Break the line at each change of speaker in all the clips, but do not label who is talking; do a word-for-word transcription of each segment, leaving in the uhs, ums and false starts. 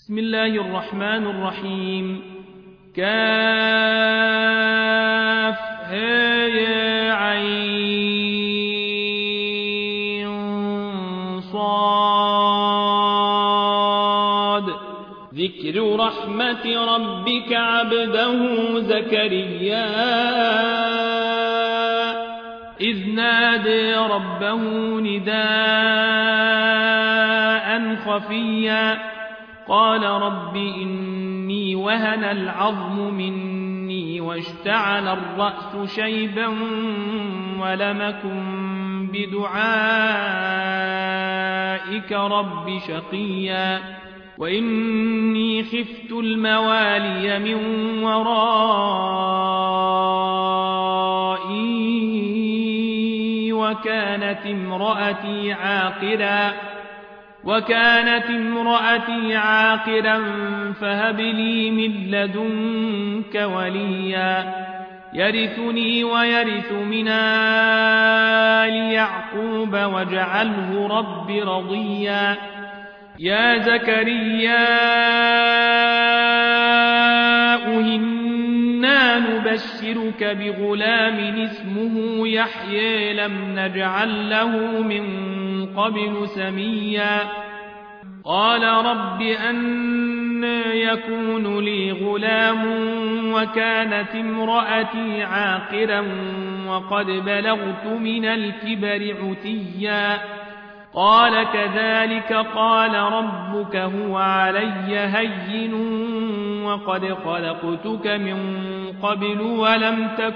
بسم الله الرحمن الرحيم. كاف ها يا عين صاد. ذكر رحمة ربك عبده زكريا إذ نادى ربه نداء خفيا قال رب إني وهن العظم مني واشتعل الرأس شيبا ولم أكن بدعائك رب شقيا وإني خفت الموالي من ورائي وكانت امرأتي عاقرا وكانت امرأتي عاقرا فهب لي من لدنك وليا يرثني ويرث من آل يعقوب واجعله رب رضيا. يا زكريا إنا نبشرك بغلام اسمه يحيى لم نجعل له من قبل سميا قال رب أنى يكون لي غلام وكانت امرأتي عاقرا وقد بلغت من الكبر عتيا قال كذلك قال ربك هو علي هين وقد خلقتك من قبل ولم تك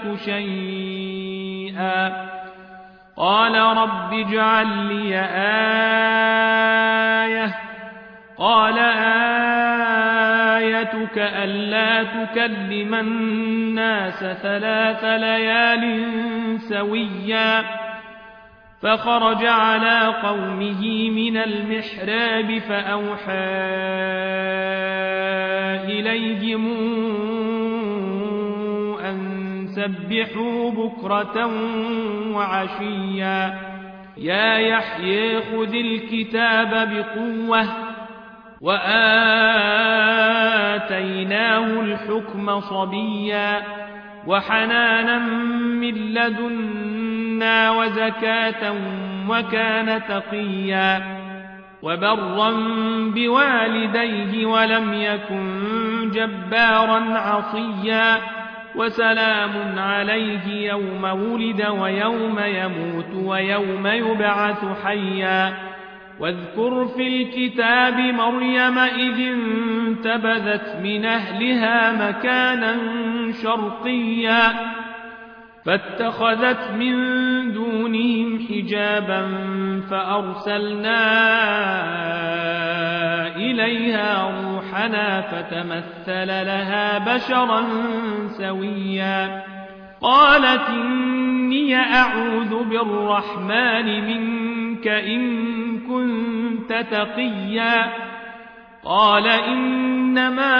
شيئا قال رب اجعل لي آية قال آيتك ألا تكلم الناس ثلاث ليال سويا فخرج على قومه من المحراب فأوحى إليهم سبحوا بكرة وعشيا. يا يحيى خذ الكتاب بقوة وآتيناه الحكم صبيا وحنانا من لدنا وزكاة وكان تقيا وبرا بوالديه ولم يكن جبارا عصيا وسلام عليه يوم ولد ويوم يموت ويوم يبعث حيا. واذكر في الكتاب مريم إذ انتبذت من أهلها مكانا شرقيا فاتخذت من دونهم حجابا فأرسلنا إليها روحنا فتمثل لها بشرا سويا قالت إني أعوذ بالرحمن منك إن كنت تقيا قال إنما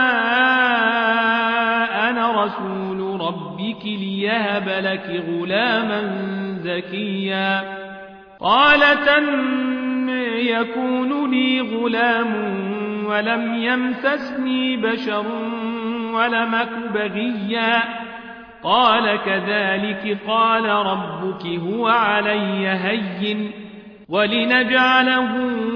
أنا رسول ربك ليهب لك غلاما زكيا قالت أن يكون لي غلام ولم يمسسني بشر ولم أك بغيا قال كذلك قال ربك هو علي هين ولنجعله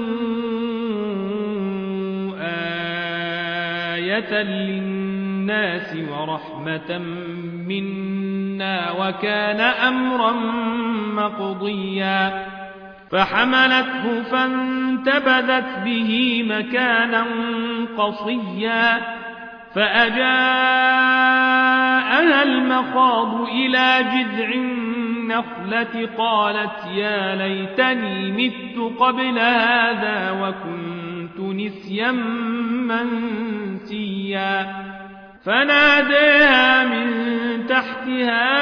آية للناس ورحمة منا وكان أمرا مقضيا فحملته فانتبذت به مكانا قصيا فأجاءها المخاض إلى جذع النخلة قالت يا ليتني مت قبل هذا وكنت نسيا منسيا فناداها من تحتها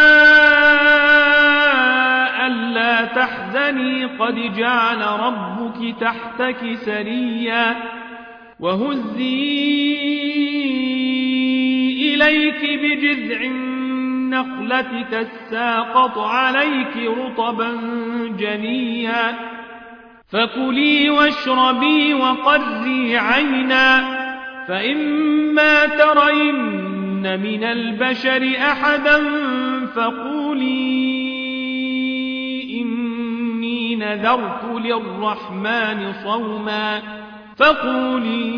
ألا تحزني قد جعل ربك تحتك سريا وهزي إليك بجذع النخلة تساقط عليك رطبا جنيا فكلي واشربي وقري عينا فإما ترين من البشر أحدا فقولي إني نذرت للرحمن صوما فقولي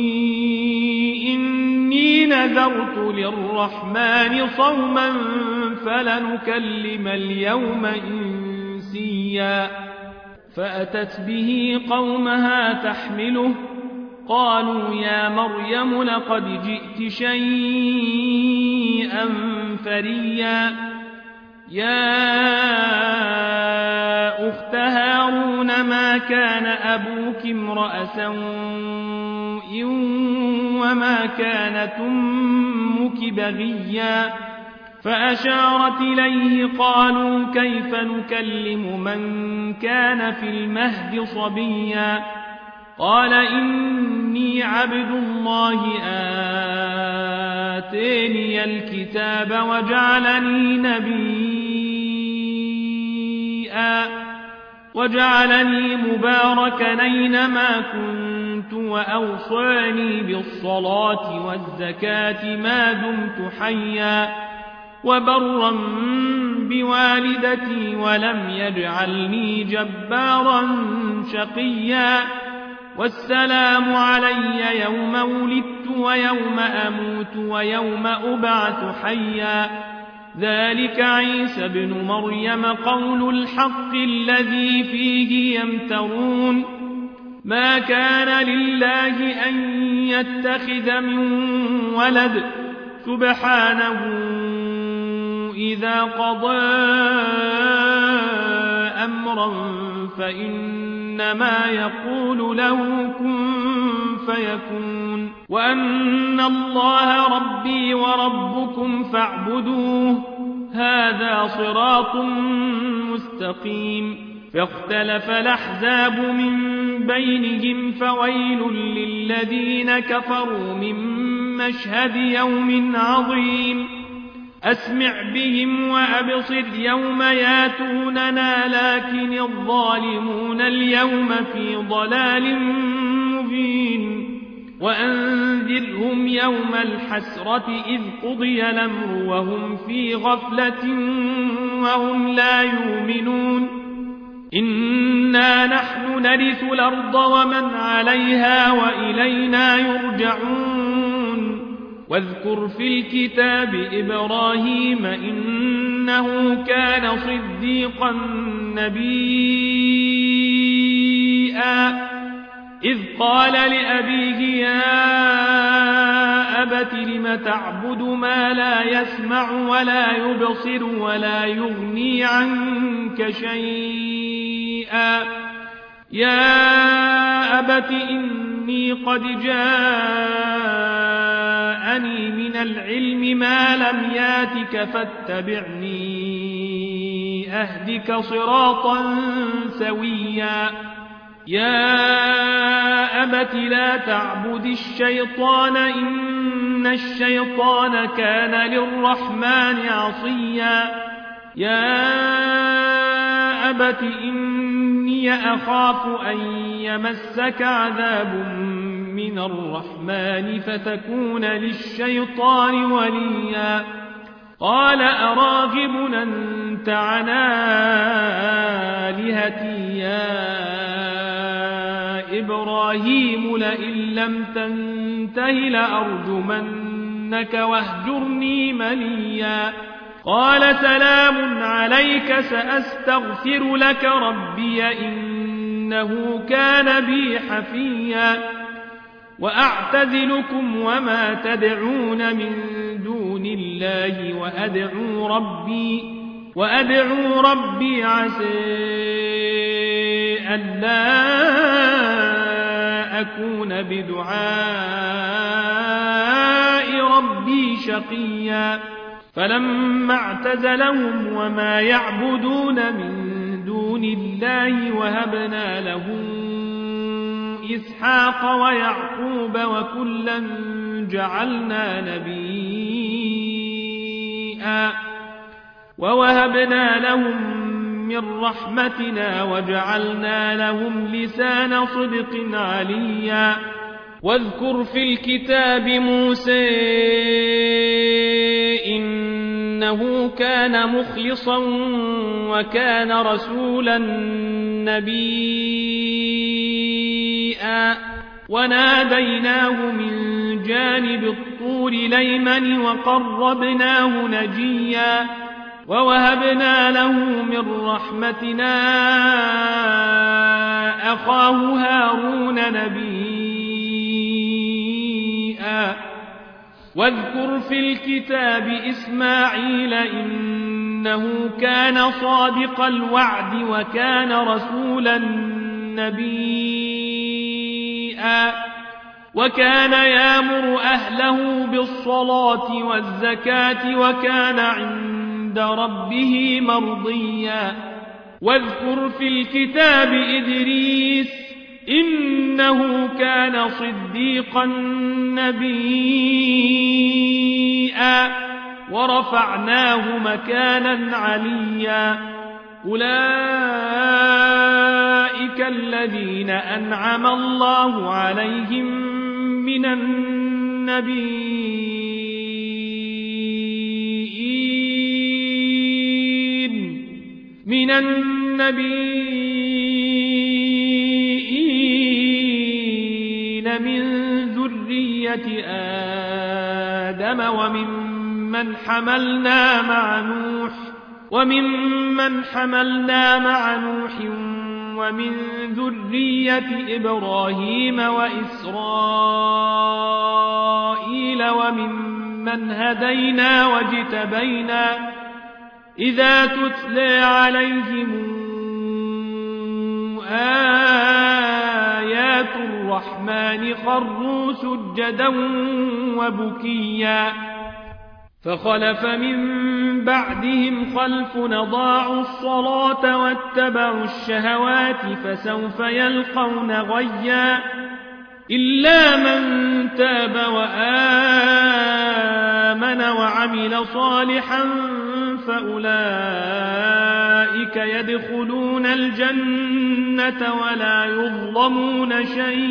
إني نذرت للرحمن صوما فلنكلم اليوم إنسيا فأتت به قومها تحمله قالوا يا مريم لقد جئت شيئا فريا يا أخت هارون ما كان أبوك امرأ سوء وما كانت أمك بغيا فأشارت إليه قالوا كيف نكلم من كان في المهد صبيا قال إني عبد الله آتاني الكتاب وجعلني نبيا وجعلني مباركا أينما كنت وأوصاني بالصلاة والزكاة ما دمت حيا وبرا بوالدتي ولم يجعلني جبارا شقيا والسلام علي يوم ولدت ويوم أموت ويوم أبعث حيا ذلك عيسى بن مريم قول الحق الذي فيه يمترون ما كان لله أن يتخذ من ولد سبحانه إذا قضى أمرا فإنما يقول له كن فيكون وأن الله ربي وربكم فاعبدوه هذا صراط مستقيم فاختلف الأحزاب من بينهم فويل للذين كفروا من مشهد يوم عظيم أسمع بهم وأبصر يوم ياتوننا لكن الظالمون اليوم في ضلال مبين وأنذرهم يوم الحسرة إذ قضي الأمر وهم في غفلة وهم لا يؤمنون إنا نحن نرث الأرض ومن عليها وإلينا يرجعون واذكر في الكتاب إبراهيم إنه كان صديقا نبيا إذ قال لأبيه يا أبت لم تعبد ما لا يسمع ولا يبصر ولا يغني عنك شيئا يا أبت إني قد جاءني من العلم ما لم ياتك فاتبعني أهدك صراطا سويا يا أبت لا تعبد الشيطان إن الشيطان كان للرحمن عصيا يا أبت إني أخاف أن يمسك عذاب من الرحمن فتكون للشيطان وليا قال أراغب أنت عن آلهتي يا إبراهيم لئن لم تنته لأرجمنك واهجرني مليا قال سلام عليك سأستغفر لك ربي إنه كان بي حفيا وأعتزلكم وما تدعون من دون الله وأدعو ربي وأدعو ربي عسى ألا أكون بدعاء ربي شقيا فلما اعتزلهم وما يعبدون من دون الله وهبنا له إسحاق ويعقوب وكلا جعلنا نبيا ووهبنا لهم من رحمتنا وجعلنا لهم لسان صدق عليا واذكر في الكتاب موسى إنه كان مخلصا وكان رسولا نبيا وناديناه من جانب الطور الأيمن وقربناه نجيا ووهبنا له من رحمتنا أخاه هارون نبيا واذكر في الكتاب إسماعيل إنه كان صادق الوعد وكان رسولا نبيا وكان يأمر أهله بالصلاة والزكاة وكان عند ربه مرضيا واذكر في الكتاب إدريس إنه كان صديقا نبيا ورفعناه مكانا عليا أولئك الذين أنعم الله عليهم من النبيين من النبيين من ذرية آدم وممن حملنا مع نوح وممن حملنا مع نوح ومن ذرية إبراهيم وإسرائيل وممن هدينا واجتبينا إذا تتلى عليهم آيات الرحمن خروا سجدا وبكيا فخلف من بعدهم خلف أضاعوا الصلاة واتبعوا الشهوات فسوف يلقون غيا إلا من تاب وآمن وعمل صالحا فأولئك يدخلون الجنة ولا يظلمون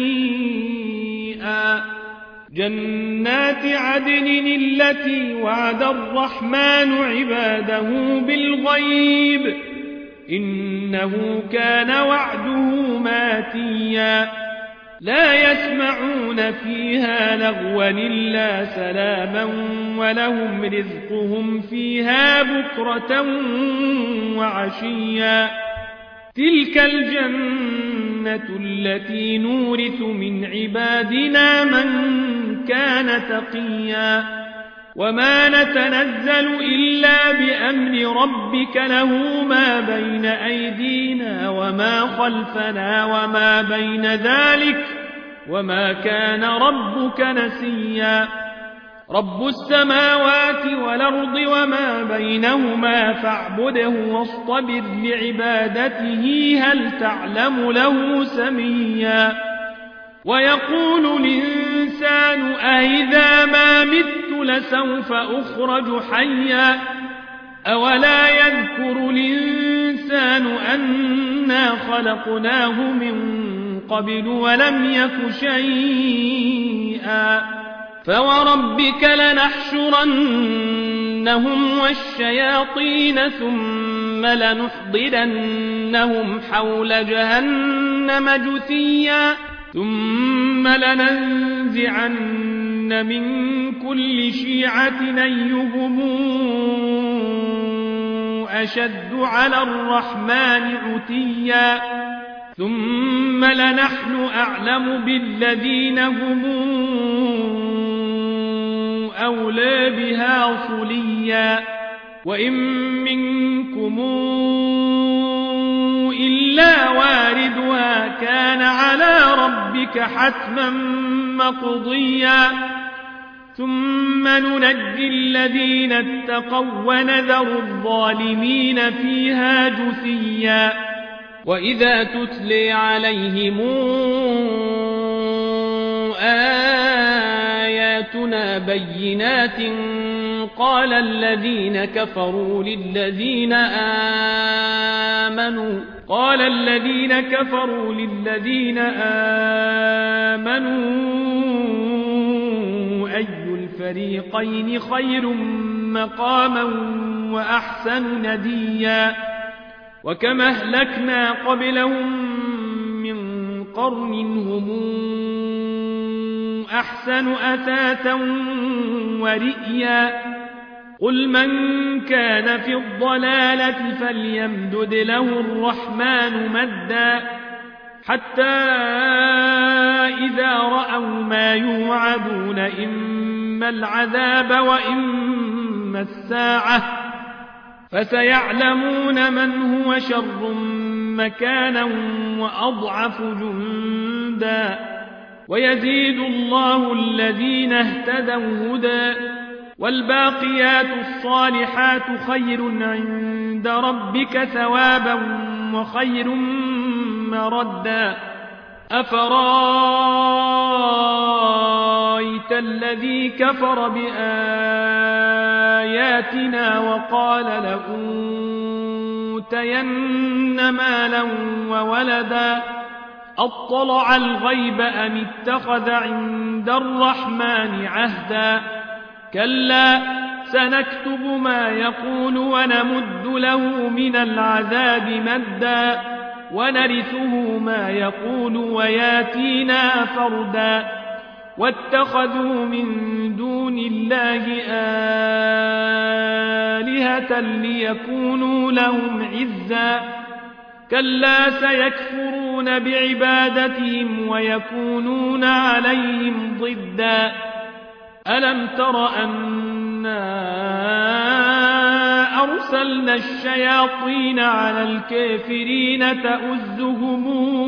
شيئا جنات عدن التي وعد الرحمن عباده بالغيب إنه كان وعده ماتيا لا يسمعون فيها لغوا إلا سلاما ولهم رزقهم فيها بكرة وعشيا تلك الجنة التي نورث من عبادنا من كان تقيا وما نتنزل إلا بأمر ربك له ما بين أيدينا وما خلفنا وما بين ذلك وما كان ربك نسيا رب السماوات والأرض وما بينهما فاعبده واصطبر لعبادته هل تعلم له سميا ويقول الإنسان أإذا ما مت لسوف أخرج حيا أولا يذكر الإنسان أنا خلقناه من قبل ولم يك شيئا فوربك لنحشرنهم والشياطين ثم لنحضرنهم حول جهنم جثيا ثم لننزعن من كل شيعة أيهم أشد على الرحمن عتيا ثم لنحن أعلم بالذين هم أولى بها صليا وإن منكم إلا واردها كان على ربك حتما مقضيا ثم ننجي الذين اتقوا ونذر الظالمين فيها جثيا وإذا تتلي عليهم آياتنا بينات قال الذين كفروا للذين آمنوا قال الذين كفروا للذين آمنوا أي الفريقين خير مقاما وأحسن نديا وكم أهلكنا قبلهم من قرن هم أحسن أثاثا ورئيا قل من كان في الضلالة فليمدد له الرحمن مدا حتى إذا رأوا ما يوعدون إما العذاب وإما الساعة فسيعلمون من هو شر مكانا وأضعف جندا ويزيد الله الذين اهتدوا هدى والباقيات الصالحات خير عند ربك ثوابا وخير مردا أفرايت الذي كفر بآياتنا وقال لأوتين مالا وولدا أطلع الغيب أم اتخذ عند الرحمن عهدا كلا سنكتب ما يقول ونمد له من العذاب مدا ونرثه ما يقول وياتينا فردا واتخذوا من دون الله آلهة ليكونوا لهم عزا كلا سيكفرون بعبادتهم ويكونون عليهم ضدا ألم تر أنا أرسلنا الشياطين على الكافرين تؤزهم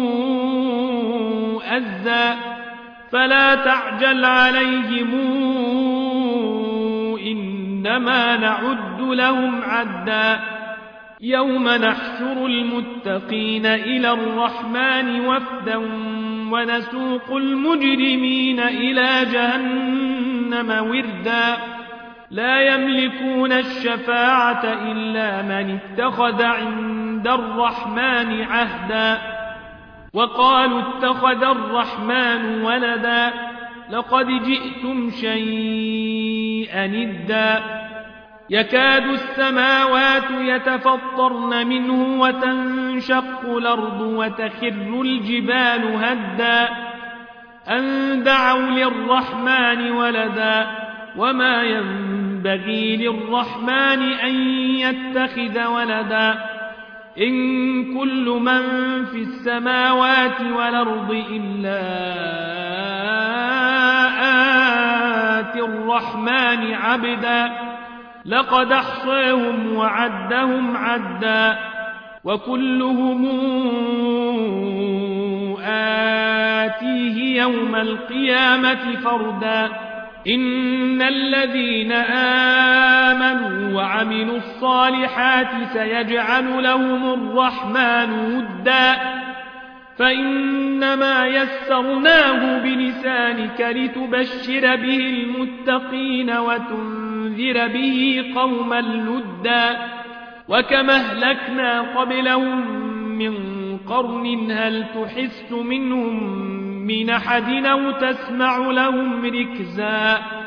أزا فلا تعجل عليهم إنما نعد لهم عدا يوم نحشر المتقين إلى الرحمن وفدا ونسوق المجرمين إلى جهنم وردا لا يملكون الشفاعة إلا من اتخذ عند الرحمن عهدا وقالوا اتخذ الرحمن ولدا لقد جئتم شيئا إدا يكاد السماوات يتفطرن منه وتنشق الأرض وتخر الجبال هدا أن دعوا للرحمن ولدا وما ينبغي للرحمن أن يتخذ ولدا إن كل من في السماوات والأرض إلا آتي الرحمن عبدا لقد احصاهم وعدهم عدا وكلهم آتيه يوم القيامة فردا إن الذين آمنوا وعملوا الصالحات سيجعل لهم الرحمن ودا فإنما يسرناه بلسانك لتبشر به المتقين وتنذر به قوما لدا وكما أهلكنا قبلهم من قرن هل تحس منهم من أحد أو تسمع لهم ركزا